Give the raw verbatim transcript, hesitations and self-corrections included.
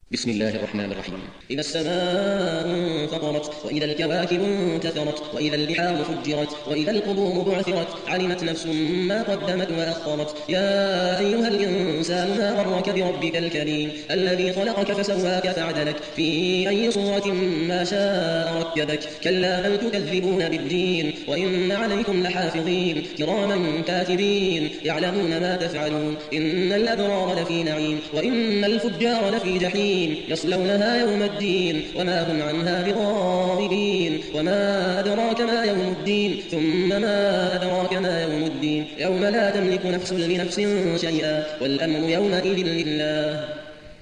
بسم الله الرحمن الرحيم. إذا السماء انفطرت وإذا الكواكب انتثرت وإذا البحار فجرت وإذا القبور بعثرت علمت نفس ما قدمت وأخرت. يا أيها الإنسان ما غرك بربك الكريم الذي خلقك فسواك فعدلك في أي صورة ما شاء ركبك. كلا بل تكذبون بالدين وإن عليكم لحافظين كراما كاتبين يعلمون ما تفعلون. إن الأبرار لفي نعيم وإن الفجار لفي جحيم يصلونها يوم الدين وما هم عنها بغائبين. وما أدراك ما يوم الدين ثم ما أدراك ما يوم الدين يوم لا تملك نفس لنفس شيئا والأمر يومئذ لله.